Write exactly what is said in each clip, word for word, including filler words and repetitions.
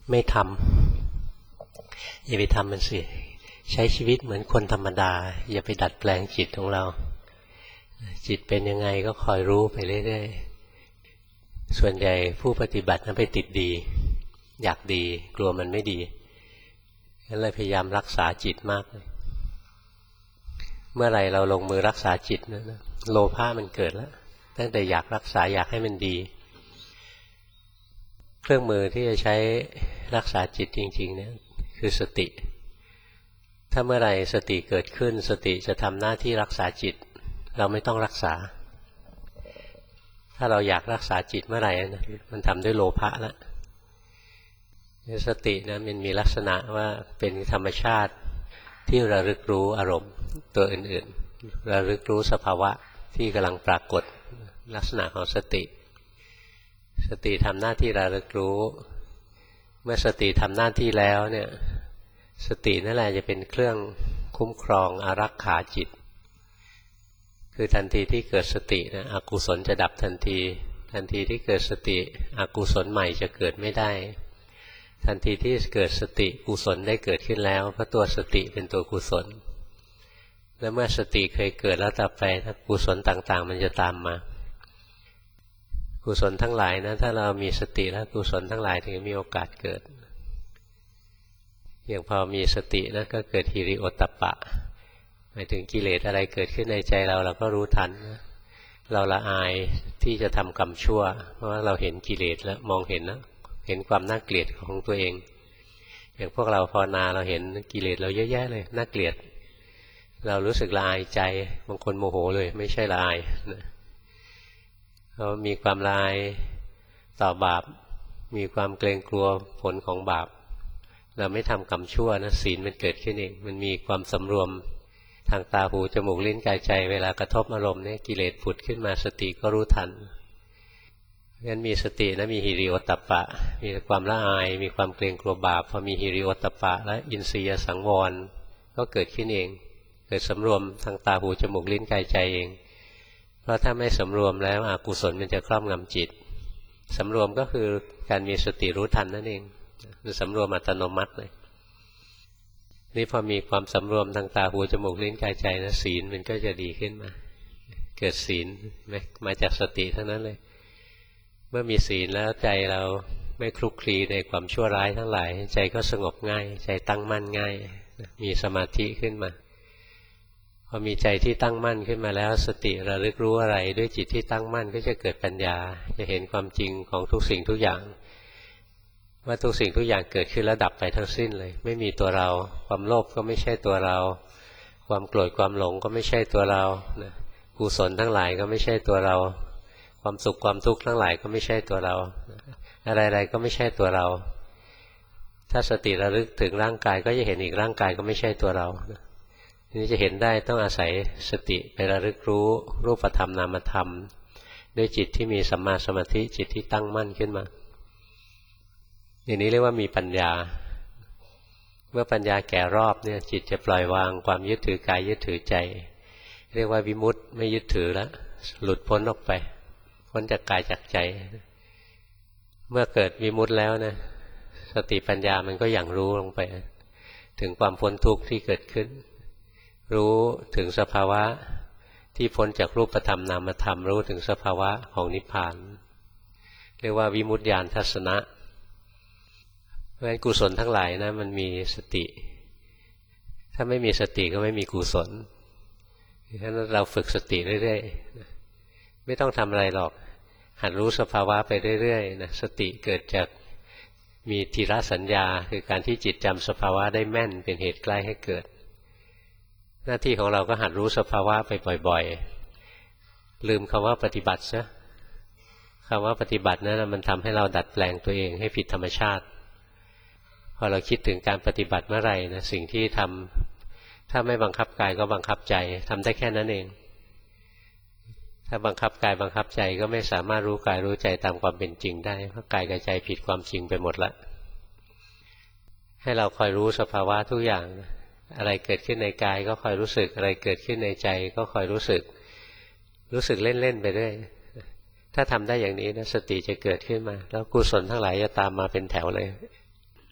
ไม่ทำอย่าไปทำมันสิใช้ชีวิตเหมือนคนธรรมดาอย่าไปดัดแปลงจิตของเราจิตเป็นยังไงก็คอยรู้ไปเรื่อยๆส่วนใหญ่ผู้ปฏิบัตินั้นไปติดดีอยากดีกลัวมันไม่ดีก็เลยพยายามรักษาจิตมากเลยเมื่อไหร่เราลงมือรักษาจิตนะโลภะมันเกิดแล้วตั้งแต่อยากรักษาอยากให้มันดีเครื่องมือที่จะใช้รักษาจิตจริงๆเนี่ยคือสติถ้าเมื่อไหร่สติเกิดขึ้นสติจะทำหน้าที่รักษาจิตเราไม่ต้องรักษาถ้าเราอยากรักษาจิตเมื่อไหร่มันทำด้วยโลภะแล้วสตินะมันมีลักษณะว่าเป็นธรรมชาติที่ระลึกรู้อารมณ์ตัวอื่นๆระลึกรู้สภาวะที่กำลังปรากฏลักษณะของสติสติทำหน้าที่ระลึกรู้เมื่อสติทำหน้าที่แล้วเนี่ยสตินั่นแหละจะเป็นเครื่องคุ้มครองอารักขาจิตคือทันทีที่เกิดสตินะอกุศลจะดับทันทีทันทีที่เกิดสติอกุศลใหม่จะเกิดไม่ได้ทันทีที่เกิดสติกุศลได้เกิดขึ้นแล้วเพราะตัวสติเป็นตัวกุศลและเมื่อสติเคยเกิดแล้วต่อไปกุศลต่างๆมันจะตามมากุศลทั้งหลายนะถ้าเรามีสติแล้วกุศลทั้งหลายถึงมีโอกาสเกิดอย่างพอมีสตินะก็เกิดหิริโอตตัปปะหมายถึงกิเลสอะไรเกิดขึ้นในใจเราเราก็รู้ทันเราละอายที่จะทำกรรมชั่วเพราะว่าเราเห็นกิเลสแล้วมองเห็นนะเห็นความน่าเกลียดของตัวเองอย่างพวกเราภาวนาเราเห็นกิเลสเราเยอะแยะเลยน่าเกลียดเรารู้สึกละอายใจบางคนโมโหเลยไม่ใช่ละอายนะเขามีความละอายต่อบาปมีความเกรงกลัวผลของบาปเราไม่ทำกรรมชั่วนะศีลมันเกิดขึ้นเองมันมีความสำรวมทางตาหูจมูกลิ้นกายใจเวลากระทบอารมณ์เนี่ยกิเลสผุดขึ้นมาสติก็รู้ทันงั้นมีสตินะมีหิริโอตตัปปะมีความละอายมีความเกรงกลัวบาปพอมีหิริโอตตัปปะและอินทรียสังวรก็เกิดขึ้นเองเกิดสำรวมทางตาหูจมูกลิ้นกายใจเองเพราะถ้าไม่สำรวมแล้วอกุศลมันจะครอบงำจิตสำรวมก็คือการมีสติรู้ทันนั่นเองคือสำรวมอัตโนมัติเลยนี่พอมีความสำรวมทางตาหูจมูกลิ้นกายใจนะศีลมันก็จะดีขึ้นมาเกิดศีลมาจากสติทั้งนั้นเลยเมื่อมีศีลแล้วใจเราไม่คลุกคลีในความชั่วร้ายทั้งหลายใจก็สงบง่ายใจตั้งมั่นง่ายมีสมาธิขึ้นมาพอมีใจที่ตั้งมั่นขึ้นมาแล้วสติระลึกรู้อะไรด้วยจิตที่ตั้งมั่นก็จะเกิดปัญญาจะเห็นความจริงของทุกสิ่งทุกอย่างว่าทุกสิ่งทุกอย่างเกิดขึ้นแล้วดับไปทั้งสิ้นเลยไม่มีตัวเราความโลภก็ไม่ใช่ตัวเราความโกรธความหลงก็ไม่ใช่ตัวเรากุศลทั้งหลายก็ไม่ใช่ตัวเราความสุขความทุกข์ทั้งหลายก็ไม่ใช่ตัวเราอะไรๆก็ไม่ใช่ตัวเราถ้าสติระลึกถึงร่างกายก็จะเห็นอีกร่างกายก็ไม่ใช่ตัวเรานี่จะเห็นได้ต้องอาศัยสติไประลึกรู้รูปธรรมนามธรรมด้วยจิตที่มีสัมมาสมาธิจิตที่ตั้งมั่นขึ้นมาอย่างนี้เรียกว่ามีปัญญาเมื่อปัญญาแก่รอบเนี่ยจิตจะปล่อยวางความยึดถือกายยึดถือใจเรียกว่าวิมุตติไม่ยึดถือแล้วหลุดพ้นออกไปพ้นจากกายจากใจเมื่อเกิดวิมุตติแล้วนะสติปัญญามันก็อย่างรู้ลงไปถึงความพ้นทุกข์ที่เกิดขึ้นรู้ถึงสภาวะที่พ้นจากรูปธรรมนามธรรมรู้ถึงสภาวะของนิพพานเรียกว่าวิมุตติญาณทัศนะเพราะฉะนั้นกุศลทั้งหลายนะมันมีสติถ้าไม่มีสติก็ไม่มีกุศลเพราะฉะนั้นเราฝึกสติเรื่อยๆไม่ต้องทำอะไรหรอกหัดรู้สภาวะไปเรื่อยๆนะสติเกิดจากมีทีระสัญญาคือการที่จิตจำสภาวะได้แม่นเป็นเหตุใกล้ให้เกิดหน้าที่ของเราก็หัดรู้สภาวะไปบ่อยๆลืมคำว่าปฏิบัติซะคำว่าปฏิบัตินั้นมันทำให้เราดัดแปลงตัวเองให้ผิดธรรมชาติพอเราคิดถึงการปฏิบัติเมื่อไหร่นะสิ่งที่ทำถ้าไม่บังคับกายก็บังคับใจทำได้แค่นั้นเองถ้าบังคับกายบังคับใจก็ไม่สามารถรู้กายรู้ใจตามความเป็นจริงได้เพราะกายกับใจผิดความจริงไปหมดละให้เราคอยรู้สภาวะทุกอย่างอะไรเกิดขึ้นในกายก็คอยรู้สึกอะไรเกิดขึ้นในใจก็คอยรู้สึกรู้สึกเล่นๆไปเรื่อยถ้าทำได้อย่างนี้นะสติจะเกิดขึ้นมาแล้วกุศลทั้งหลายจะตามมาเป็นแถวเลย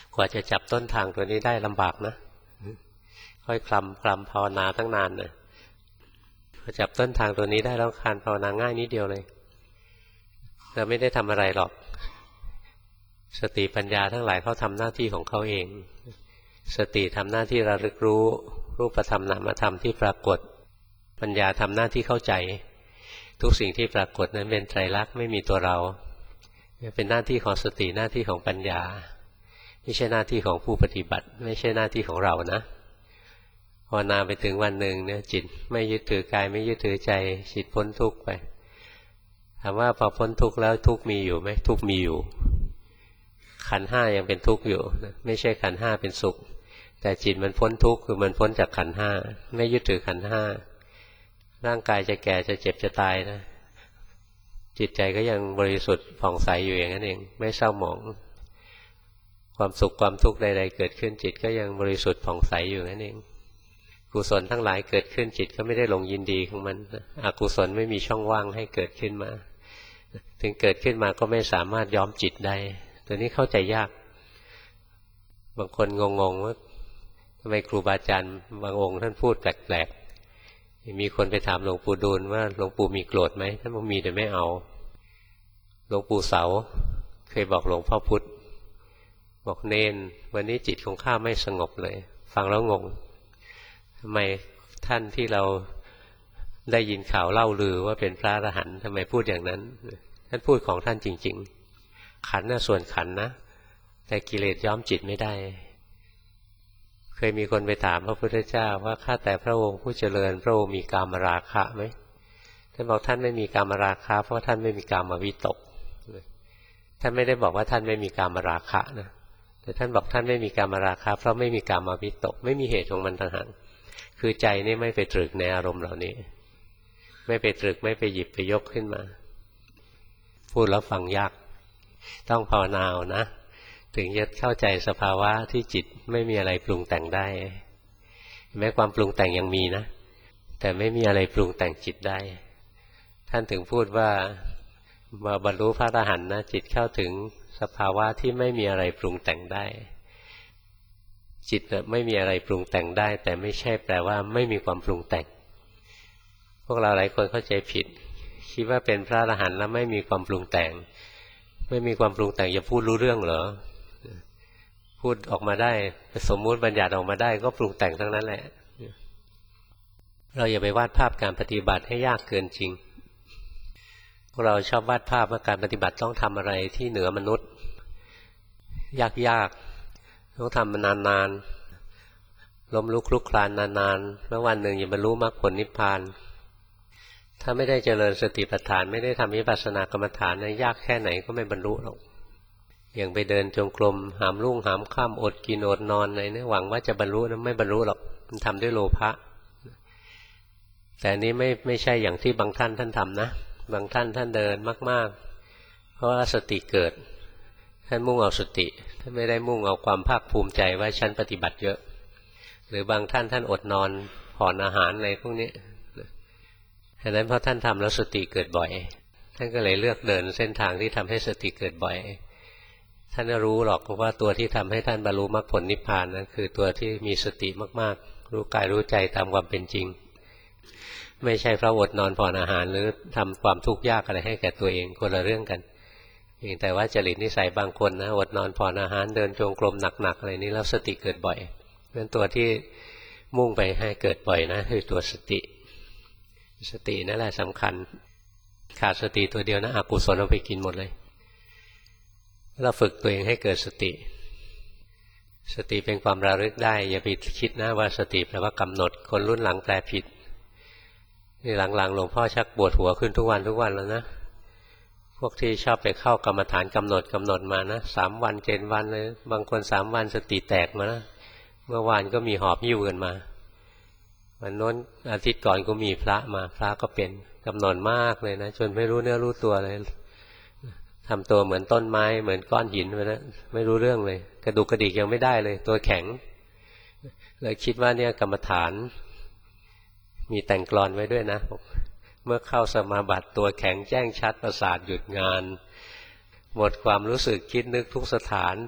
กว่าจะจับต้นทางตัวนี้ได้ลำบากนะค่อยคลำคลำภาวนาตั้งนานนะพอจับต้นทางตัวนี้ได้แล้วการภาวนาง่ายนิดเดียวเลยเราไม่ได้ทำอะไรหรอกสติปัญญาทั้งหลายเขาทำหน้าที่ของเขาเองสติทำหน้าที่ระลึกรู้รูปธรรมนามธรรมที่ปรากฏปัญญาทำหน้าที่เข้าใจทุกสิ่งที่ปรากฏนั้นเป็นไตรลักษณ์ไม่มีตัวเราเป็นหน้าที่ของสติหน้าที่ของปัญญาไม่ใช่หน้าที่ของผู้ปฏิบัติไม่ใช่หน้าที่ของเรานะภาวนาไปถึงวันหนึ่งเนี่ยจิตไม่ยึดถือกายไม่ยึดถือใจจิตพ้นทุกข์ไปถามว่าพอพ้นทุกข์แล้วทุกข์มีอยู่ไหมทุกข์มีอยู่ขันธ์ห้ายังเป็นทุกข์อยู่นะไม่ใช่ขันธ์ห้าเป็นสุขแต่จิตมันพ้นทุกข์คือมันพ้นจากขันธ์ห้าไม่ยึดถือขันธ์ห้าร่างกายจะแก่จะเจ็บจะตายนะจิตใจก็ยังบริสุทธิ์ผ่องใสอยู่อย่างนั้นเองไม่เศร้าหมองความสุขความทุกข์ใดๆเกิดขึ้นจิตก็ยังบริสุทธิ์ผ่องใสอยู่นั่นเองกุศลทั้งหลายเกิดขึ้นจิตก็ไม่ได้ลงยินดีของมันอกุศลไม่มีช่องว่างให้เกิดขึ้นมาถึงเกิดขึ้นมาก็ไม่สามารถย้อมจิตได้ตัวนี้เข้าใจยากบางคนงงๆว่าทำไมครูบาอาจารย์บางองค์ท่านพูดแปลกๆมีคนไปถามหลวงปู่ดูลว่าหลวงปู่มีโกรธไหมท่านบอกมีแต่ไม่เอาหลวงปู่เสาเคยบอกหลวงพ่อพุธบอกเนนวันนี้จิตของข้าไม่สงบเลยฟังแล้วงงทำไมท่านที่เราได้ยินข่าวเล่าลือว่าเป็นพระอรหันต์ทำไมพูดอย่างนั้นท่านพูดของท่านจริงๆขันธ์น่ะส่วนขันธ์นะแต่กิเลสย้อมจิตไม่ได้เคยมีคนไปถามพระพุทธเจ้าว่าข้าแต่พระองค์ผู้เจริญพระองค์มีกามราคะไหมท่านบอกท่านไม่มีกามราคะเพราะท่านไม่มีกามวิตกท่านไม่ได้บอกว่าท่านไม่มีกามราคะนะแต่ท่านบอกท่านไม่มีกามราคะเพราะไม่มีกามวิตกไม่มีเหตุของมันต่างหากคือใจนี่ไม่ไปตรึกในอารมณ์เหล่านี้ไม่ไปตรึกไม่ไปหยิบไปยกขึ้นมาพูดแล้วฟังยากต้องภาวนาเอานะถึงจะเข้าใจสภาวะที่จิตไม่มีอะไรปรุงแต่งได้แม้ความปรุงแต่งยังมีนะแต่ไม่มีอะไรปรุงแต่งจิตได้ท่านถึงพูดว่ามาบรรลุพระอรหันต์นะจิตเข้าถึงสภาวะที่ไม่มีอะไรปรุงแต่งได้จิตไม่มีอะไรปรุงแต่งได้แต่ไม่ใช่แปลว่าไม่มีความปรุงแต่งพวกเราหลายคนเข้าใจผิดคิดว่าเป็นพระอรหันต์แล้วไม่มีความปรุงแต่งไม่มีความปรุงแต่งจะพูดรู้เรื่องเหรอพูดออกมาได้สมมุติบัญญัติออกมาได้ก็ปรุงแต่งทั้งนั้นแหละเราอย่าไปวาดภาพการปฏิบัติให้ยากเกินจริงพวกเราชอบวาดภาพว่าการปฏิบัติต้องทำอะไรที่เหนือมนุษย์ยากๆต้องทำมานานๆล้มลุกคลุกคลานนานๆแล้ววันหนึ่งจะบรรลุมรรคผลนิพพานถ้าไม่ได้เจริญสติปัฏฐานไม่ได้ทำวิปัสสนากรรมฐานนะยากแค่ไหนก็ไม่บรรลุหรอกอย่างไปเดินจงกรมหามรุ่งหามค่ำอดกินอดนอนอะไรเนี่ยหวังว่าจะบรรลุนะไม่บรรลุหรอกมันทำด้วยโลภะแต่นี้ไม่ไม่ใช่อย่างที่บางท่านท่านทำนะบางท่านท่านเดินมากๆเพราะว่าสติเกิดท่านมุ่งเอาสติท่านไม่ได้มุ่งเอาความภาคภูมิใจว่าฉันปฏิบัติเยอะหรือบางท่านท่านอดนอนผ่อนอาหารอะไรพวกนี้ฉะนั้นเพราะท่านทำแล้วสติเกิดบ่อยท่านก็เลยเลือกเดินเส้นทางที่ทำให้สติเกิดบ่อยท่านรู้หรอกว่าตัวที่ทำให้ท่านบรรลุมรรคผลนิพพานนั้นคือตัวที่มีสติมากๆรู้กายรู้ใจตามความเป็นจริงไม่ใช่เพราะอดนอนผ่อนอาหารหรือทำความทุกข์ยากอะไรให้แก่ตัวเองคนละเรื่องกันเพียงแต่ว่าจริตนิสัยบางคนนะอดนอนผ่อนอาหารเดินจงกรมหนักๆอะไรนี้แล้วสติเกิดบ่อยเพราะฉะนั้นตัวที่มุ่งไปให้เกิดบ่อยนะคือตัวสติสตินั่นแหละสำคัญขาดสติตัวเดียวนะอกุศลเอาไปกินหมดเลยเราฝึกตัวเองให้เกิดสติสติเป็นความระลึกได้อย่าไปคิดนะว่าสติแปลว่ากำหนดคนรุ่นหลังแปลผิดนี่หลังๆหลวงพ่อชักปวดหัวขึ้นทุกวันทุกวันแล้วนะพวกที่ชอบไปเข้ากรรมฐานกำหนดกำหนดมานะสามวันเจ็ดวันเลยบางคนสามวันสติแตกมานะเมื่อวานก็มีหอบหิ้วกันมาวันโน้นอาทิตย์ก่อนก็มีพระมาพระก็เป็นกำหนดมากเลยนะจนไม่รู้เนื้อรู้ตัวเลยทำตัวเหมือนต้นไม้เหมือนก้อนหินไปแล้วไม่รู้เรื่องเลยกระดูกกระดิกยังไม่ได้เลยตัวแข็งเลยคิดว่าเนี่ยกรรมฐานมีแต่งกลอนไว้ด้วยนะเมื่อเข้าสมาบัติตัวแข็งแจ้งชัดประสาทหยุดงานหมดความรู้สึกคิดนึกทุกสถาน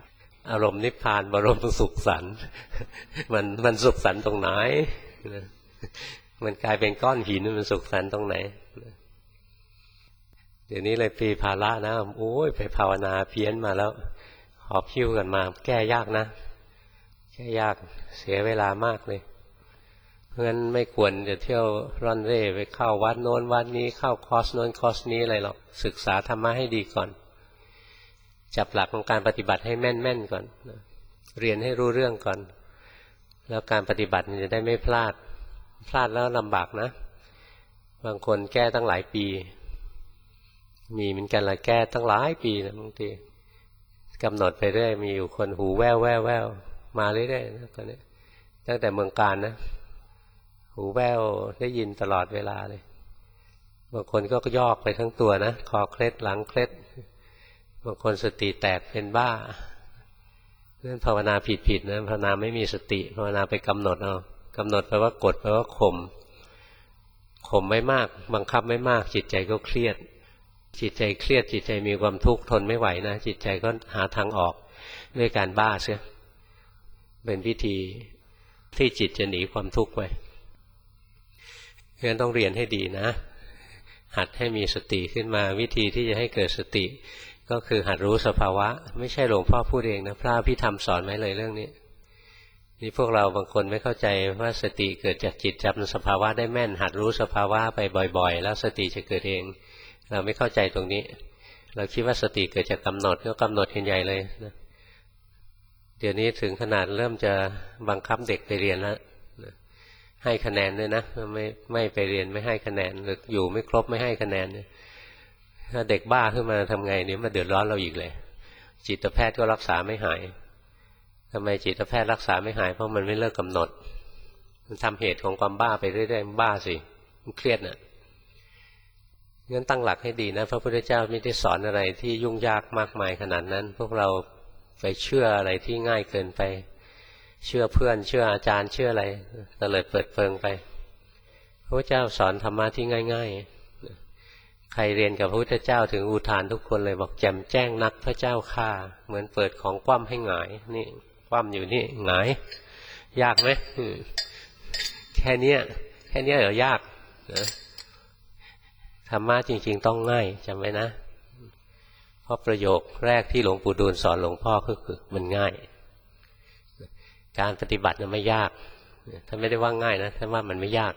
อารมณ์นิพพานบรมสุขสันต์มันมันสุขสันต์ตรงไหนมันกลายเป็นก้อนหินมันสุขสันต์ตรงไหนเดี๋ยวนี้เลยปีภาระนะโอ้ยไปภาวนาเพี้ยนมาแล้วหอบหิ้วกันมาแก้ยากนะแก้ยากเสียเวลามากเลยเพราะฉะนั้นไม่ควรจะเที่ยวร่อนเร่ไปเข้าวัดโน้นวัดนี้เข้าคอร์สโน้นคอร์สนี้อะไรหรอกศึกษาธรรมะให้ดีก่อนจับหลักของการปฏิบัติให้แม่นๆก่อนเรียนให้รู้เรื่องก่อนแล้วการปฏิบัติมันจะได้ไม่พลาดพลาดแล้วลำบากนะบางคนแก้ตั้งหลายปีมีเหมือนกันละแก้ตั้งหลายปีนะบางทีกำหนดไปเรื่อยมีอยู่คนหูแว่วแว่วแว่วมาเรื่อยๆนะตอนนี้ตั้งแต่เมืองการนะหูแว่วได้ยินตลอดเวลาเลยบางคนก็ยอกไปทั้งตัวนะคอเคล็ดหลังเคล็ดบางคนสติแตกเป็นบ้าเรื่องภาวนาผิดๆนะภาวนาไม่มีสติภาวนาไปกำหนดเอากำหนดแปลว่ากดแปลว่าข่มข่มไม่มากบังคับไม่มากจิตใจก็เครียดจิตใจเครียดจิตใจมีความทุกข์ทนไม่ไหวนะจิตใจก็หาทางออกด้วยการบ้าเสียเป็นวิธีที่จิตจะหนีความทุกข์ไปเพราะฉะนั้นต้องเรียนให้ดีนะหัดให้มีสติขึ้นมาวิธีที่จะให้เกิดสติก็คือหัดรู้สภาวะไม่ใช่หลวงพ่อพูดเองนะพระอภิธรรมสอนไว้เลยเรื่องนี้นี่พวกเราบางคนไม่เข้าใจว่าสติเกิดจากจิตจำสภาวะได้แม่นหัดรู้สภาวะไปบ่อยๆแล้วสติจะเกิดเองเราไม่เข้าใจตรงนี้เราคิดว่าสติเกิดจากกำหนดก็กำหนดเห็นใหญ่เลยนะเดี๋ยวนี้ถึงขนาดเริ่มจะบังคับเด็กไปเรียนแล้วให้คะแนนด้วยนะไม่ไม่ไปเรียนไม่ให้คะแนนหรืออยู่ไม่ครบไม่ให้คะแนนถ้าเด็กบ้าขึ้นมาทำไงเนี่ยมาเดือดร้อนเราอีกเลยจิตแพทย์ก็รักษาไม่หายทำไมจิตแพทย์รักษาไม่หายเพราะมันไม่เลิกกำหนดมันทำเหตุของความบ้าไปเรื่อยๆมันบ้าสิมันเครียดน่ะงั้นตั้งหลักให้ดีนะพระพุทธเจ้าไม่ได้สอนอะไรที่ยุ่งยากมากมายขนาดนั้นพวกเราไปเชื่ออะไรที่ง่ายเกินไปเชื่อเพื่อนเชื่ออาจารย์เชื่ออะไรเตลิดเปิดเปิงไปพระพุทธเจ้าสอนธรรมะที่ง่ายๆใครเรียนกับพระพุทธเจ้าถึงอุทานทุกคนเลยบอกแจ่มแจ้งนักพระเจ้าข้าเหมือนเปิดของคว่ำให้หงายนี่คว่ำอยู่นี่หงายยากไหมแค่นี้แค่นี้เหรอยากนะธรรมะจริงๆต้องง่ายจำไว้นะเพราะประโยคแรกที่หลวงปู่ดูลสอนหลวงพ่อก็คือมันง่ายการปฏิบัติมันไม่ยากท่านไม่ได้ว่าง่ายนะท่านว่ามันไม่ยาก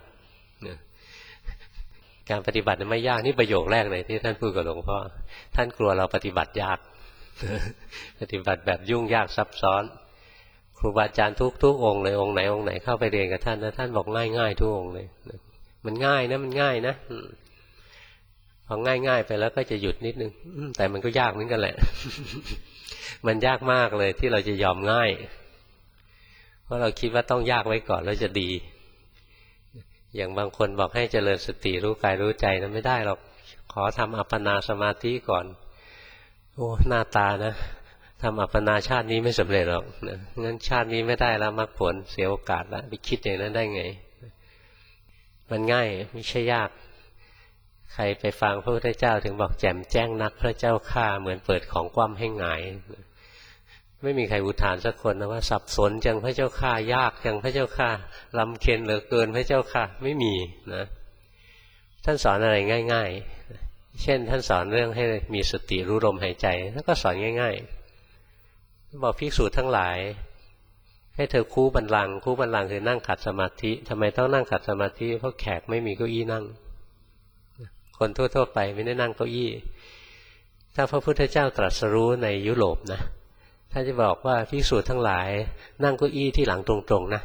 การปฏิบัติมันไม่ยากนี่ประโยคแรกเลยที่ท่านพูดกับหลวงพ่อท่านกลัวเราปฏิบัติยากปฏิบัติแบบยุ่งยากซับซ้อนครูบาอาจารย์ทุกทุกองค์เลยองค์ไหนองค์ไหนเข้าไปเรียนกับท่านนะท่านบอกง่ายๆทุกองค์เลยมันง่ายนะมันง่ายนะพอง่ายๆไปแล้วก็จะหยุดนิดนึงแต่มันก็ยากเหมือนกันแหละมันยากมากเลยที่เราจะยอมง่ายเพราะเราคิดว่าต้องยากไว้ก่อนแล้วจะดีอย่างบางคนบอกให้เจริญสติรู้กายรู้ใจนะไม่ได้หรอกขอทำอัปปนาสมาธิก่อนโอ้หน้าตานะทำอัปปนาชาตินี้ไม่สำเร็จหรอกนะงั้นชาตินี้ไม่ได้แล้วมรรคผลเสียโอกาสแล้วไปคิดอย่างนั้นได้ไงมันง่ายไม่ใช่ยากใครไปฟังพระพุทธเจ้าถึงบอกแจ่มแจ้งนักพระเจ้าข้าเหมือนเปิดของคว่ำให้หงายไม่มีใครอุทานสักคนนะว่าสับสนจังพระเจ้าข้ายากจังพระเจ้าข้าลำเค็ญเหลือเกินพระเจ้าข้าไม่มีนะท่านสอนอะไรง่ายๆเช่นท่านสอนเรื่องให้มีสติรู้ลมหายใจแล้วก็สอนง่ายๆบอกภิกษุทั้งหลายให้เธอคู่บัลลังก์คู่บัลลังก์คือนั่งขัดสมาธิทำไมต้องนั่งขัดสมาธิเพราะแขกไม่มีเก้าอี้นั่งคนทั่วๆไปไม่ได้นั่งเก้าอี้ถ้าพระพุทธเจ้าตรัสรู้ในยุโรปนะท่านจะบอกว่าภิกษุทั้งหลายนั่งเก้าอี้ที่หลังตรงๆนะ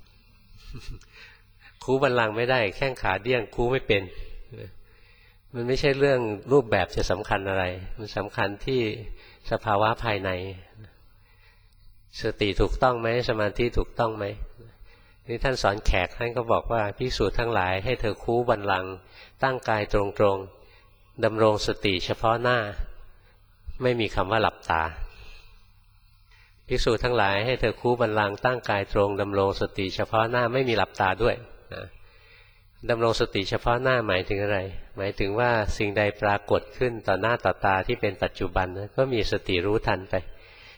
คูบัลลังก์ไม่ได้แข้งขาเดี้ยงคูไม่เป็นมันไม่ใช่เรื่องรูปแบบจะสำคัญอะไรมันสำคัญที่สภาวะภายในสติถูกต้องไหมสมาธิถูกต้องไหมนี่ท่านสอนแขกท่านก็บอกว่าภิกษุทั้งหลายให้เธอคูบัลลังก์ตั้งกายตรงๆดำรงสติเฉพาะหน้าไม่มีคำว่าหลับตาภิกษุทั้งหลายให้เธอคูบัลลังก์ตั้งกายตรงดำรงสติเฉพาะหน้าไม่มีหลับตาด้วยนะดำรงสติเฉพาะหน้าหมายถึงอะไรหมายถึงว่าสิ่งใดปรากฏขึ้นต่อหน้าต่อตาที่เป็นปัจจุบันก็มีสติรู้ทันไป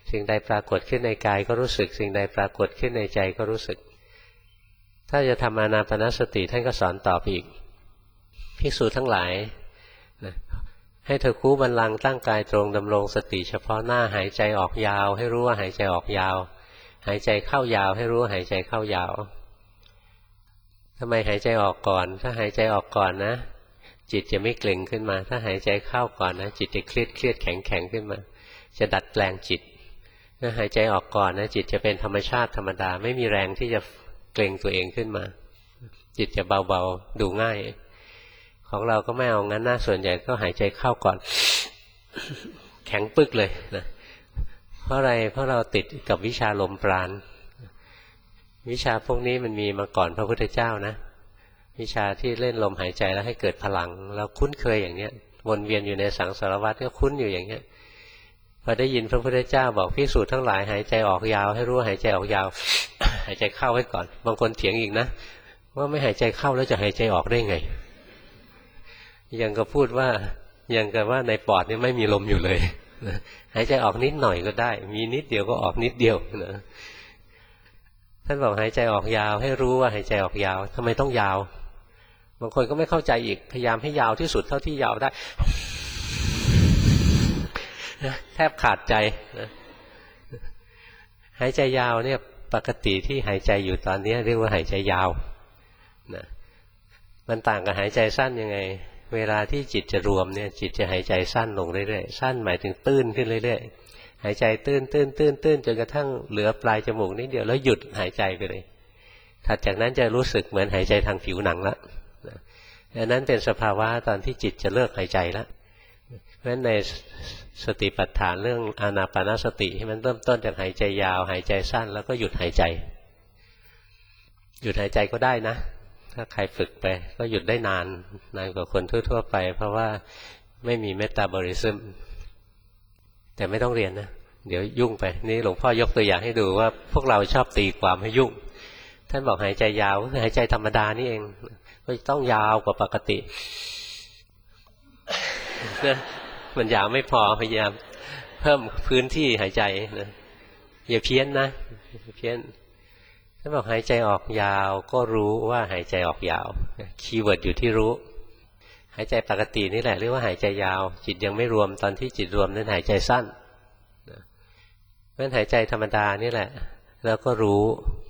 สิ่งใดปรากฏขึ้นในกายก็รู้สึกสิ่งใดปรากฏขึ้นในใจก็รู้สึกถ้าจะทำอานาปานสติท่านก็สอนต่อไปอีกภิกษุทั้งหลายนะให้เธอคู่บัลลังก์ตั้งกายตรงดำรงสติเฉพาะหน้าหายใจออกยาวให้รู้ว่าหายใจออกยาวหายใจเข้ายาวให้รู้ว่าหายใจเข้ายาวทำไมหายใจออกก่อนถ้าหายใจออกก่อนนะจิตจะไม่เกร็งขึ้นมาถ้าหายใจเข้าก่อนนะจิตจะเครียดเครียดแข็งแข็งขึ้นมาจะดัดแปลงจิตถ้าหายใจออกก่อนนะจิตจะเป็นธรรมชาติธรรมดาไม่มีแรงที่จะเกร็งตัวเองขึ้นมาจิตจะเบาๆดูง่ายของเราก็ไม่เอางั้นนะส่วนใหญ่ก็หายใจเข้าก่อน แข็งปึกเลยนะเพราะอะไรเพราะเราติดกับวิชาลมปราณวิชาพวกนี้มันมีมาก่อนพระพุทธเจ้านะวิชาที่เล่นลมหายใจแล้วให้เกิดพลังเราคุ้นเคยอย่างเนี้ยวนเวียนอยู่ในสังสารวัฏก็คุ้นอยู่อย่างเนี้ยพอได้ยินพระพุทธเจ้าบอกภิกษุทั้งหลายหายใจออกยาวให้รู้หายใจออกยาว หายใจเข้าไว้ก่อนบางคนเถียงอีกนะว่าไม่หายใจเข้าแล้วจะหายใจออกได้ไงยังก็พูดว่ายังกับว่าในปอดนี่ไม่มีลมอยู่เลยหายใจออกนิดหน่อยก็ได้มีนิดเดียวก็ออกนิดเดียวนะท่านบอกหายใจออกยาวให้รู้ว่าหายใจออกยาวทำไมต้องยาวบางคนก็ไม่เข้าใจอีกพยายามให้ยาวที่สุดเท่าที่ยาวได้แทบขาดใจนะหายใจยาวเนี่ยปกติที่หายใจอยู่ตอนนี้เรียกว่าหายใจยาวนะมันต่างกับหายใจสั้นยังไงเวลาที่จิตจะรวมเนี่ยจิตจะหายใจสั้นลงเรื่อยๆสั้นหมายถึงตื้นขึ้นเรื่อยๆหายใจตื้นตื้นตื้นตื้นจนกระทั่งเหลือปลายจมูกนิดเดียวแล้วหยุดหายใจไปเลยถัดจากนั้นจะรู้สึกเหมือนหายใจทางผิวหนังละอันนั้นเป็นสภาวะตอนที่จิตจะเลิกหายใจแล้วเพราะฉะนั้นในสติปัฏฐานเรื่องอานาปานสติที่มันเริ่มต้นจากหายใจยาวหายใจสั้นแล้วก็หยุดหายใจหยุดหายใจก็ได้นะถ้าใครฝึกไปก็หยุดได้นานนานกว่าคนทั่วๆไปเพราะว่าไม่มีเมตตาบริซึมแต่ไม่ต้องเรียนนะเดี๋ยวยุ่งไปนี่หลวงพ่อยกตัวอย่างให้ดูว่าพวกเราชอบตีความให้ยุ่งท่านบอกหายใจยาวก็คือหายใจธรรมดานี่เองก็ต้องยาวกว่าปกตินะมันยาวไม่พอพยายามเพิ่มพื้นที่หายใจนะอย่าเพี้ยนนะเพี้ยนท่านบอกหายใจออกยาวก็รู้ว่าหายใจออกยาวคีย์เวิร์ดอยู่ที่รู้หายใจปกตินี่แหละเรียกว่าหายใจยาวจิตยังไม่รวมตอนที่จิตรวมนั้นหายใจสั้นเพราะฉะนั้นหายใจธรรมดานี่แหละแล้วก็รู้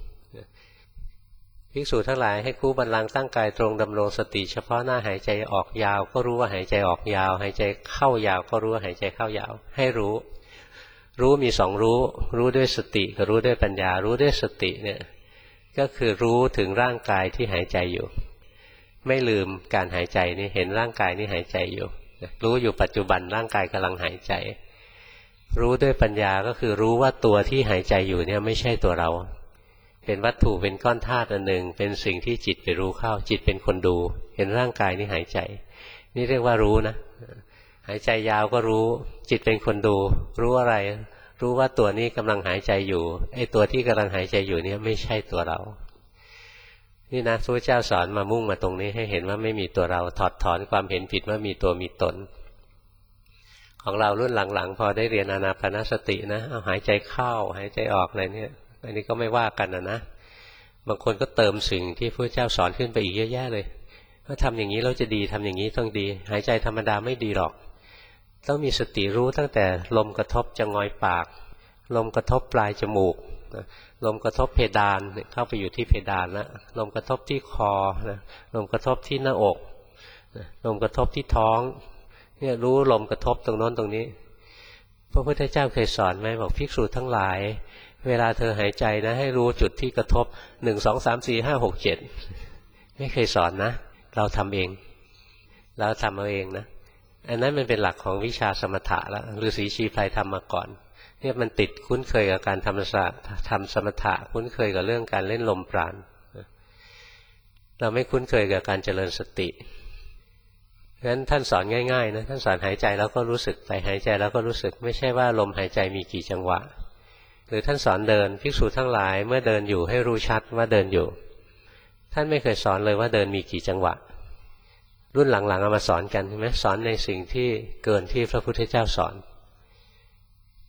ภิกษุทั้งหลายให้คู่บัลลังก์ตั้งกายตรงดำรงสติเฉพาะหน้าหายใจออกยาวก็รู้ว่าหายใจออกยาวหายใจเข้ายาวก็รู้ว่าหายใจเข้ายาวให้รู้รู้มีสองรู้รู้ด้วยสติกับรู้ด้วยปัญญารู้ด้วยสติเนี่ยก็คือรู้ถึงร่างกายที่หายใจอยู่ไม่ลืมการหายใจนี่เห็นร่างกายนี่หายใจอยู่รู้อยู่ปัจจุบันร่างกายกำลังหายใจรู้ด้วยปัญญาก็คือรู้ว่าตัวที่หายใจอยู่เนี่ยไม่ใช่ตัวเราเป็นวัตถุเป็นก้อนธาตุอันหนึ่งเป็นสิ่งที่จิตไปรู้เข้าจิตเป็นคนดูเห็นร่างกายนี่หายใจนี่เรียกว่ารู้นะหายใจยาวก็รู้จิตเป็นคนดูรู้อะไรรู้ว่าตัวนี้กำลังหายใจอยู่ไอ้ตัวที่กำลังหายใจอยู่เนี่ยไม่ใช่ตัวเรานี่นะพระเจ้าสอนมามุ่งมาตรงนี้ให้เห็นว่าไม่มีตัวเราถอดถอนความเห็นผิดว่ามีตัวมีตนของเรารุ่นหลังๆพอได้เรียนอานาปานสตินะเอาหายใจเข้าหายใจออกอะไรเนี่ยอันนี้ก็ไม่ว่ากันนะนะบางคนก็เติมสิ่งที่พระเจ้าสอนขึ้นไปอีกเยอะแยะเลยว่าทำอย่างนี้เราจะดีทำอย่างนี้ต้องดีหายใจธรรมดาไม่ดีหรอกต้องมีสติรู้ตั้งแต่ลมกระทบจะงอยปากลมกระทบปลายจมูกลมกระทบเพดานเข้าไปอยู่ที่เพดานแล้วลมกระทบที่คอลมกระทบที่หน้าอกลมกระทบที่ท้องเนี่ยรู้ลมกระทบตรงโน้นตรงนี้พระพุทธเจ้าเคยสอนไหมบอกภิกษุทั้งหลายเวลาเธอหายใจนะให้รู้จุดที่กระทบหนึ่งสองสามสี่ห้าหกเจ็ดไม่เคยสอนนะเราทำเองเราทำเอาเองนะอันนั้นมันเป็นหลักของวิชาสมถะแล้วฤาษีชีไพรทำมาก่อนเนี่ยมันติดคุ้นเคยกับการทำสะทำสมถะคุ้นเคยกับเรื่องการเล่นลมปราณเราไม่คุ้นเคยกับการเจริญสติงั้นท่านสอนง่ายๆนะท่านสอนหายใจแล้วก็รู้สึกไปหายใจแล้วก็รู้สึกไม่ใช่ว่าลมหายใจมีกี่จังหวะหรือท่านสอนเดินภิกษุทั้งหลายเมื่อเดินอยู่ให้รู้ชัดว่าเดินอยู่ท่านไม่เคยสอนเลยว่าเดินมีกี่จังหวะรุ่นหลังๆเอามาสอนกันใช่ไหมสอนในสิ่งที่เกินที่พระพุทธเจ้าสอน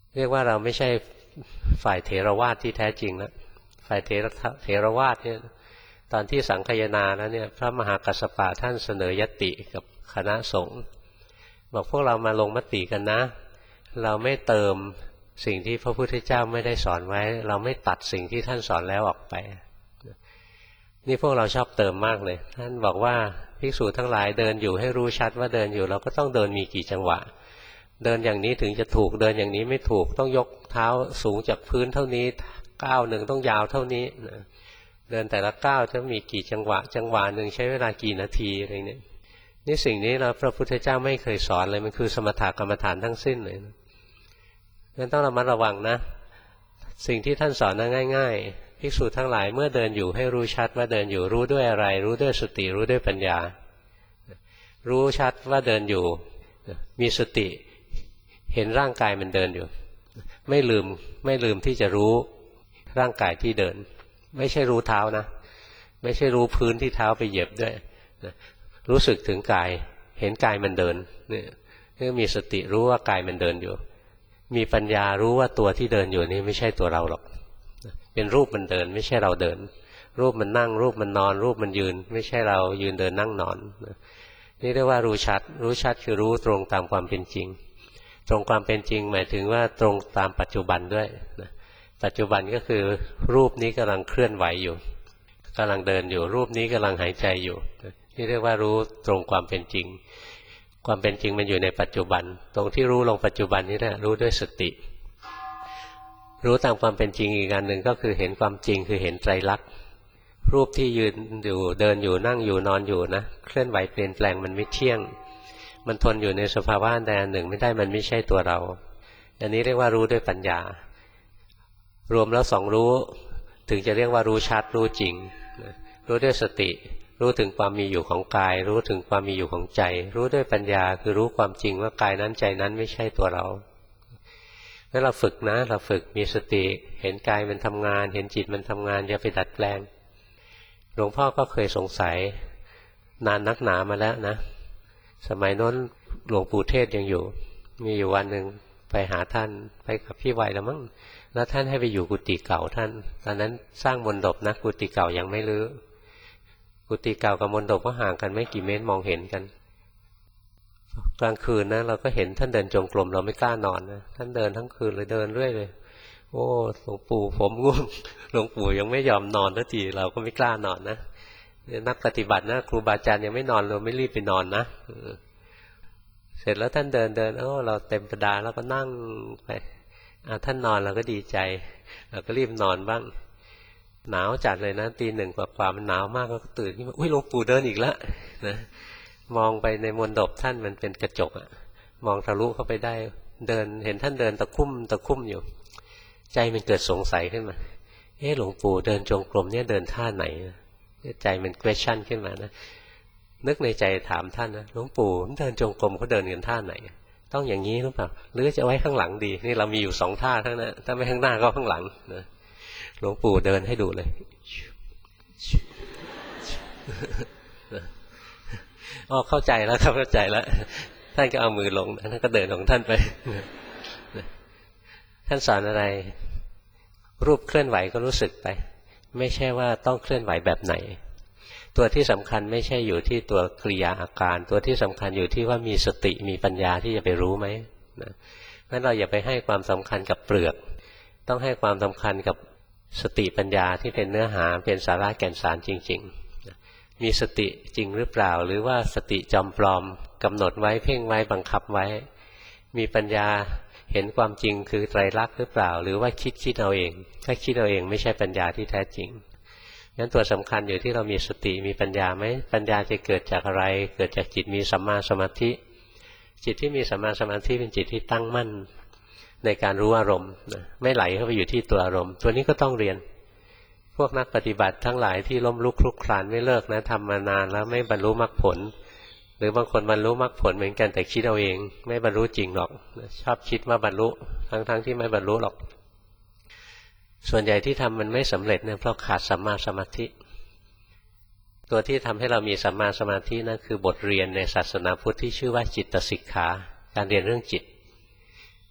เรียกว่าเราไม่ใช่ฝ่ายเถรวาทที่แท้จริงแล้วฝ่ายเถรเถรวาทเนี่ยตอนที่สังคายนาแล้วเนี่ยพระมหากัสสปะท่านเสนอยติกับคณะสงฆ์บอกพวกเรามาลงมติกันนะเราไม่เติมสิ่งที่พระพุทธเจ้าไม่ได้สอนไว้เราไม่ตัดสิ่งที่ท่านสอนแล้วออกไปนี่พวกเราชอบเติมมากเลยท่านบอกว่าภิกษุทั้งหลายเดินอยู่ให้รู้ชัดว่าเดินอยู่เราก็ต้องเดินมีกี่จังหวะเดินอย่างนี้ถึงจะถูกเดินอย่างนี้ไม่ถูกต้องยกเท้าสูงจากพื้นเท่านี้ก้าวหนึ่งต้องยาวเท่านี้นะเดินแต่ละก้าวจะมีกี่จังหวะจังหวะหนึ่งใช้เวลากี่นาทีอะไรเนี่ยนี่สิ่งนี้เราพระพุทธเจ้าไม่เคยสอนเลยมันคือสมถกรรมฐานทั้งสิ้นเลยงั้นต้องระมัดระวังนะสิ่งที่ท่านสอนนะง่ายๆภิกษุทั้งหลายเมื่อเดินอยู่ให้รู้ชัดว่าเดินอยู่รู้ด้วยอะไรรู้ด้วยสติรู้ด้วยปัญญารู้ชัดว่าเดินอยู่มีสติเห็นร่างกายมันเดินอยู่ไม่ลืมไม่ลืมที่จะรู้ร่างกายที่เดินไม่ใช่รู้เท้านะไม่ใช่รู้พื้นที่เท้าไปเหยียบด้วยรู้สึกถึงกายเห็นกายมันเดินเนี่ยนี่มีสติรู้ว่ากายมันเดินอยู่มีปัญญารู้ว่าตัวที่เดินอยู่นี่ไม่ใช่ตัวเราหรอกเป็นรูปมันเดินไม่ใช่เราเดินรูปมันนั่งรูปมันนอนรูปมันยืนไม่ใช่เรายืนเดินนั่งนอนนี่เรียกว่ารู้ชัดรู้ชัดคือรู้ตรงตามความเป็นจริงตรงความเป็นจริงหมายถึงว่าตรงตามปัจจุบันด้วยนะปัจจุบันก็คือรูปนี้กำลังเคลื่อนไหวอยู่กำลังเดินอยู่รูปนี้กำลังหายใจอยู่นี่เรียกว่ารู้ตรงความเป็นจริงความเป็นจริงมันอยู่ในปัจจุบันตรงที่รู้ลงปัจจุบันนี้แหละรู้ด้วยสติรู้ตามความเป็นจริงอีกอันหนึ่งก็คือเห็นความจริงคือเห็นไตรลักษณ์รูปที่ยืนอยู่เดินอยู่นั่งอยู่นอนอยู่นะเคลื่อนไหวเปลี่ยนแปลงมันไม่เที่ยงมันทนอยู่ในสภาวะใดอันหนึ่งไม่ได้มันไม่ใช่ตัวเราอันนี้เรียกว่ารู้ด้วยปัญญารวมแล้วสองรู้ถึงจะเรียกว่ารู้ชัดรู้จริงรู้ด้วยสติรู้ถึงความมีอยู่ของกายรู้ถึงความมีอยู่ของใจรู้ด้วยปัญญาคือรู้ความจริงว่ากายนั้นใจนั้นไม่ใช่ตัวเราแล้วเราฝึกนะเราฝึกมีสติเห็นกายมันทำงานเห็นจิตมันทำงานอย่าไปดัดแปลงหลวงพ่อก็เคยสงสัยนานนักหนามาแล้วนะสมัยโน้นหลวงปู่เทศยังอยู่มีอยู่วันหนึ่งไปหาท่านไปกับพี่วัยแล้วมั้งแล้วท่านให้ไปอยู่กุฏิเก่าท่านตอนนั้นสร้างมณฑปนะกุฏิเก่ายังไม่รื้อกุฏิเก่ากับมณฑปก็ห่างกันไม่กี่เมตรมองเห็นกันกลางคืนนะเราก็เห็นท่านเดินจงกรมเราไม่กล้านอนนะท่านเดินทั้งคืนเลยเดินเรื่อยเลยโอ้หลวงปู่ผมง่วงหลวงปู่ยังไม่ยอมนอนสักทีเราก็ไม่กล้านอนนะนักปฏิบัตินะครูบาอาจารย์ยังไม่นอนเราไม่รีบไปนอนนะเสร็จแล้วท่านเดินเดินโอ้เราเต็มประดาแล้วก็นั่งไปท่านนอนเราก็ดีใจเราก็รีบนอนบ้างหนาวจัดเลยนะตีหนึ่งกว่าๆมันหนาวมากก็ตื่นขึ้นมาอุ้ยหลวงปู่เดินอีกแล้วนะมองไปในมณฑปท่านมันเป็นกระจกอะมองทะลุเข้าไปได้เดินเห็นท่านเดินตะคุ่มตะคุ่มอยู่ใจมันเกิดสงสัยขึ้นมาเอ๊ะหลวงปู่เดินจงกรมเนี่ยเดินท่าไหนใจมัน question ขึ้นมานะนึกในใจถามท่านนะหลวงปู่เดินจงกรมเขาเดินกันท่าไหนต้องอย่างนี้หรือเปล่าหรือจะไว้ข้างหลังดีนี่เรามีอยู่สองท่าทั้งนั้นถ้าไม่ข้างหน้าก็ข้างหลังนะหลวงปู่เดินให้ดูเลยอ๋อเข้าใจแล้วครับเข้าใจแล้วท่านก็เอามือลงท่านก็เดินของท่านไปท่านสอนอะไรรูปเคลื่อนไหวก็รู้สึกไปไม่ใช่ว่าต้องเคลื่อนไหวแบบไหนตัวที่สำคัญไม่ใช่อยู่ที่ตัวกริยาอาการตัวที่สำคัญอยู่ที่ว่ามีสติมีปัญญาที่จะไปรู้ไหมนะงั้นเราอย่าไปให้ความสำคัญกับเปลือกต้องให้ความสำคัญกับสติปัญญาที่เป็นเนื้อหาเป็นสาระแก่นสารจริงๆมีสติจริงหรือเปล่าหรือว่าสติจอมปลอมกำหนดไว้เพ่งไว้บังคับไว้มีปัญญาเห็นความจริงคือไตรลักษณ์หรือเปล่าหรือว่าคิดคิดเอาเองถ้าคิดเอาเองไม่ใช่ปัญญาที่แท้จริงงั้นตัวสำคัญอยู่ที่เรามีสติมีปัญญาไหมปัญญาจะเกิดจากอะไรเกิดจากจิตมีสัมมาสมาธิจิตที่มีสัมมาสมาธิเป็นจิตที่ตั้งมั่นในการรู้อารมณ์ไม่ไหลเข้าไปอยู่ที่ตัวอารมณ์ตัวนี้ก็ต้องเรียนพวกนักปฏิบัติทั้งหลายที่ล้มลุกคลุกคลานไม่เลิกนะทำมานานแล้วไม่บรรลุมรรคผลหรือบางคนบรรลุมรรคผลเหมือนกันแต่คิดเอาเองไม่บรรลุจริงหรอกชอบคิดว่าบรรลุทั้งๆที่ไม่บรรลุหรอกส่วนใหญ่ที่ทำมันไม่สำเร็จเนี่ยเพราะขาดสัมมาสมาธิตัวที่ทำให้เรามีสัมมาสมาธินั่นคือบทเรียนในศาสนาพุทธที่ชื่อว่าจิตสิกขาการเรียนเรื่องจิต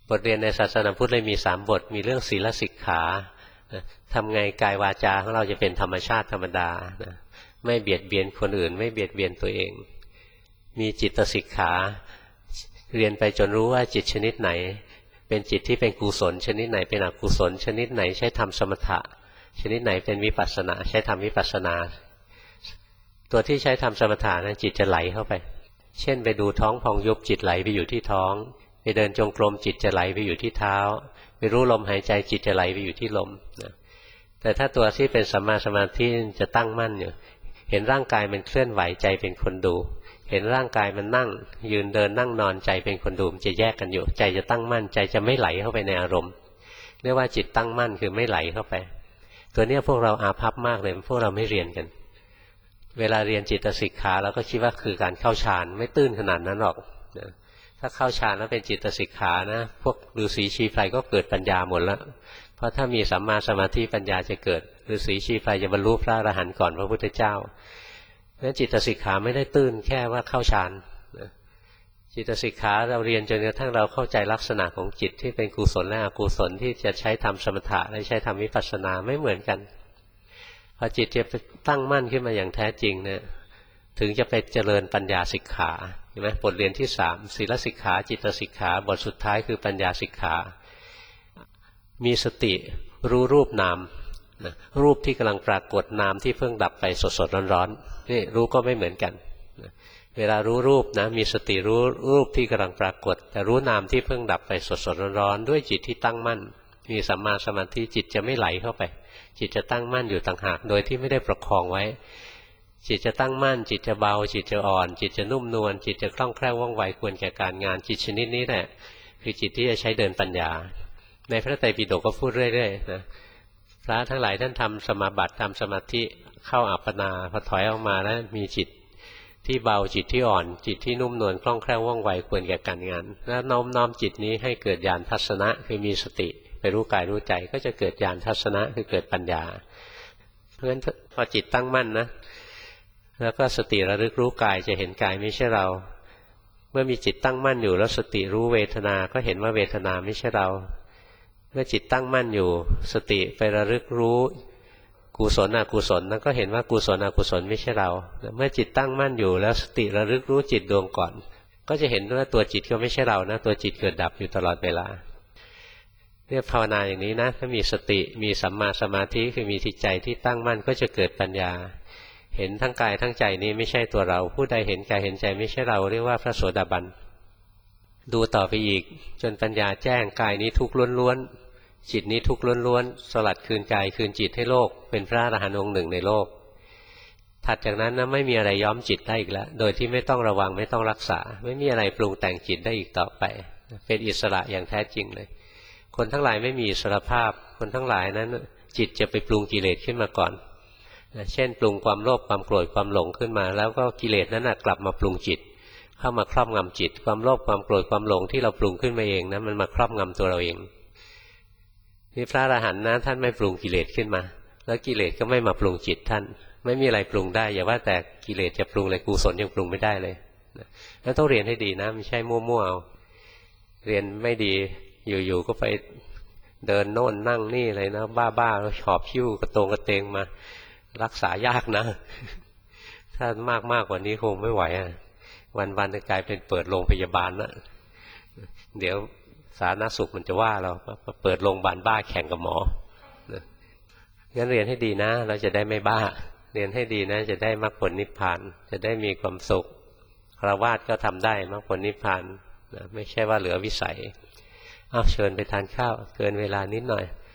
บทเรียนในศาสนาพุทธเลยมีสามบทมีเรื่องศีลสิกขาทำไงกายวาจาของเราจะเป็นธรรมชาติธรรมดานะไม่เบียดเบียนคนอื่นไม่เบียดเบียนตัวเองมีจิตสิกขาเรียนไปจนรู้ว่าจิตชนิดไหนเป็นจิตที่เป็นกุศลชนิดไหนเป็นอกุศลชนิดไหนใช้ทำสมถะชนิดไหนเป็นวิปัสสนาใช้ทำวิปัสสนาตัวที่ใช้ทำสมถะนั้นจิตจะไหลเข้าไปเช่นไปดูท้องพองยุบจิตไหลไปอยู่ที่ท้องไปเดินจงกรมจิตจะไหลไปอยู่ที่เท้าไปรู้ลมหายใจจิตจะไหลไปอยู่ที่ลมนะแต่ถ้าตัวที่เป็นสัมมาสมาธิจะตั้งมั่นอยู่เห็นร่างกายมันเคลื่อนไหวใจเป็นคนดูเห็นร่างกายมันนั่งยืนเดินนั่งนอนใจเป็นคนดูมันจะแยกกันอยู่ใจจะตั้งมั่นใจจะไม่ไหลเข้าไปในอารมณ์เรียกว่าจิตตั้งมั่นคือไม่ไหลเข้าไปตัวเนี้ยพวกเราอาภัพมากเลยพวกเราไม่เรียนกันเวลาเรียนจิตสิกขาเราก็คิดว่าคือการเข้าฌานไม่ตื้นขนาดนั้นหรอกนะถ้าเข้าฌานแล้วเป็นจิตสิกขานะพวกฤาษีชีไพรก็เกิดปัญญาหมดแล้วเพราะถ้ามีสัมมาสมาธิปัญญาจะเกิดฤาษีชีไพรจะบรรลุพระอรหันต์ก่อนพระพุทธเจ้าเพราะฉะนั้นจิตสิกขาไม่ได้ตื้นแค่ว่าเข้าฌานนะจิตสิกขาเราเรียนจนกระทั่งเราเข้าใจลักษณะของจิตที่เป็นกุศลและอกุศลที่จะใช้ทำสมถะและใช้ทำวิปัสสนาไม่เหมือนกันพอจิตจะตั้งมั่นขึ้นมาอย่างแท้จริงเนี่ยถึงจะไปเจริญปัญญาสิกขาเห็นไหมบทเรียนที่สามศีลสิกขาจิตสิกขาบทสุดท้ายคือปัญญาสิกขามีสติรู้รูปนามนะรูปที่กำลังปรากฏนามที่เพิ่งดับไปสดๆร้อนๆนี่รู้ก็ไม่เหมือนกันนะเวลารู้รูปนะมีสติรู้รูปที่กำลังปรากฏแต่รู้นามที่เพิ่งดับไปสดๆร้อนๆด้วยจิตที่ตั้งมั่นมีสัมมาสมาธิจิตจะไม่ไหลเข้าไปจิตจะตั้งมั่นอยู่ต่างหากโดยที่ไม่ได้ประคองไว้จิตจะตั้งมั่นจิตจะเบาจิตจะอ่อนจิตจะนุ่มนวลจิตจะคล่องแคล่วว่องไวควรแก่การงานจิตชนิดนี้แหละคือจิตที่จะใช้เดินปัญญาในพระไตรปิฎกก็พูดเรื่อยๆนะพระทั้งหลายท่านทำสมาบัติทำสมาธิเข้าอัปปนาพอถอยออกมาแล้วมีจิตที่เบาจิตที่อ่อนจิตที่นุ่มนวลคล่องแคล่วว่องไวควรแก่การงานแล้วน้อมน้อมจิตนี้ให้เกิดญาณทัศนะคือมีสติไปรู้กายรู้ใจก็จะเกิดญาณทัศนะคือเกิดปัญญาเพราะฉะนั้นพอจิตตั้งมั่นนะแล้วก็สติระลึกรู้กายจะเห็นกายไม่ใช่เราเมื่อมีจิตตั้งมั่นอยู่แล้วสติรู้เวทนาก็เห็นว่าเวทนาไม่ใช่เราเมื่อจิตตั้งมั่นอยู่สติไประลึกรู้กุศลอกุศลนั้นก็เห็นว่ากุศลอกุศลไม่ใช่เราเมื่อจิตตั้งมั่นอยู่แล้วสติระลึกรู้จิตดวงก่อนก็จะเห็นว่าตัวจิตก็ไม่ใช่เรานะตัวจิตเกิดดับอยู่ตลอดเวลาเรียกภาวนาอย่างนี้นะถ้ามีสติมีสัมมาสมาธิคือมีจิตใจที่ตั้งมั่นก็จะเกิดปัญญาเห็นทั้งกายทั้งใจนี้ไม่ใช่ตัวเราผู้ใดเห็นกายเห็นใจไม่ใช่เราเรียกว่าพระโสดาบันดูต่อไปอีกจนปัญญาแจ้งกายนี้ทุกข์ล้วนๆจิตนี้ทุกข์ล้วนๆสลัดคืนกายคืนจิตให้โลกเป็นพระอรหันต์องค์หนึ่งในโลกถัดจากนั้นนะไม่มีอะไรย้อมจิตได้อีกแล้วโดยที่ไม่ต้องระวังไม่ต้องรักษาไม่มีอะไรปรุงแต่งจิตได้อีกต่อไปเป็นอิสระอย่างแท้จริงเลยคนทั้งหลายไม่มีอิสรภาพคนทั้งหลายนั้นจิตจะไปปรุงกิเลสขึ้นมาก่อนเช่นปรุงความโลภความโกรธความหลงขึ้นมาแล้วก็กิเลสนั้นกลับมาปรุงจิตเข้ามาครอบงำจิตความโลภความโกรธความหลงที่เราปรุงขึ้นมาเองนะมันมาครอบงำตัวเราเองนี่พระอรหันต์นะท่านไม่ปรุงกิเลสขึ้นมาแล้วกิเลสก็ไม่มาปรุงจิตท่านไม่มีอะไรปรุงได้อย่าว่าแต่กิเลสจะปรุงเลยกุศลยังปรุงไม่ได้เลยแล้วต้องเรียนให้ดีนะไม่ใช่มั่วๆเอาเรียนไม่ดีอยู่ๆก็ไปเดินโน่นนั่งนี่อะไรนะบ้าๆแล้วหอบหิ้วกระโตงกระเตงมารักษายากนะถ้ามากมากกว่านี้คงไม่ไหวอ่ะวันๆจะกลายเป็นเปิดโรงพยาบาลนะเดี๋ยวสาธารณสุขมันจะว่าเราเปิดโรงพยาบาลบ้าแข่งกับหมองั้นเรียนให้ดีนะเราจะได้ไม่บ้าเรียนให้ดีนะจะได้มรรคผลนิพพานจะได้มีความสุขฆราวาสก็ทำได้มรรคผลนิพพานนะไม่ใช่ว่าเหลือวิสัยอ้าวเชิญไปทานข้าวเกินเวลานิดหน่อย